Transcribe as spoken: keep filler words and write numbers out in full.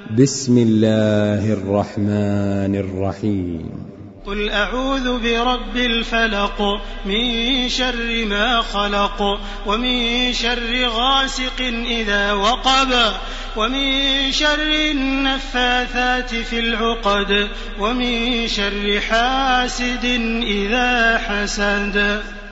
بسم الله الرحمن الرحيم. قل أعوذ برب الفلق من شر ما خلق ومن شر غاسق إذا وقب ومن شر النفاثات في العقد ومن شر حاسد إذا حسد.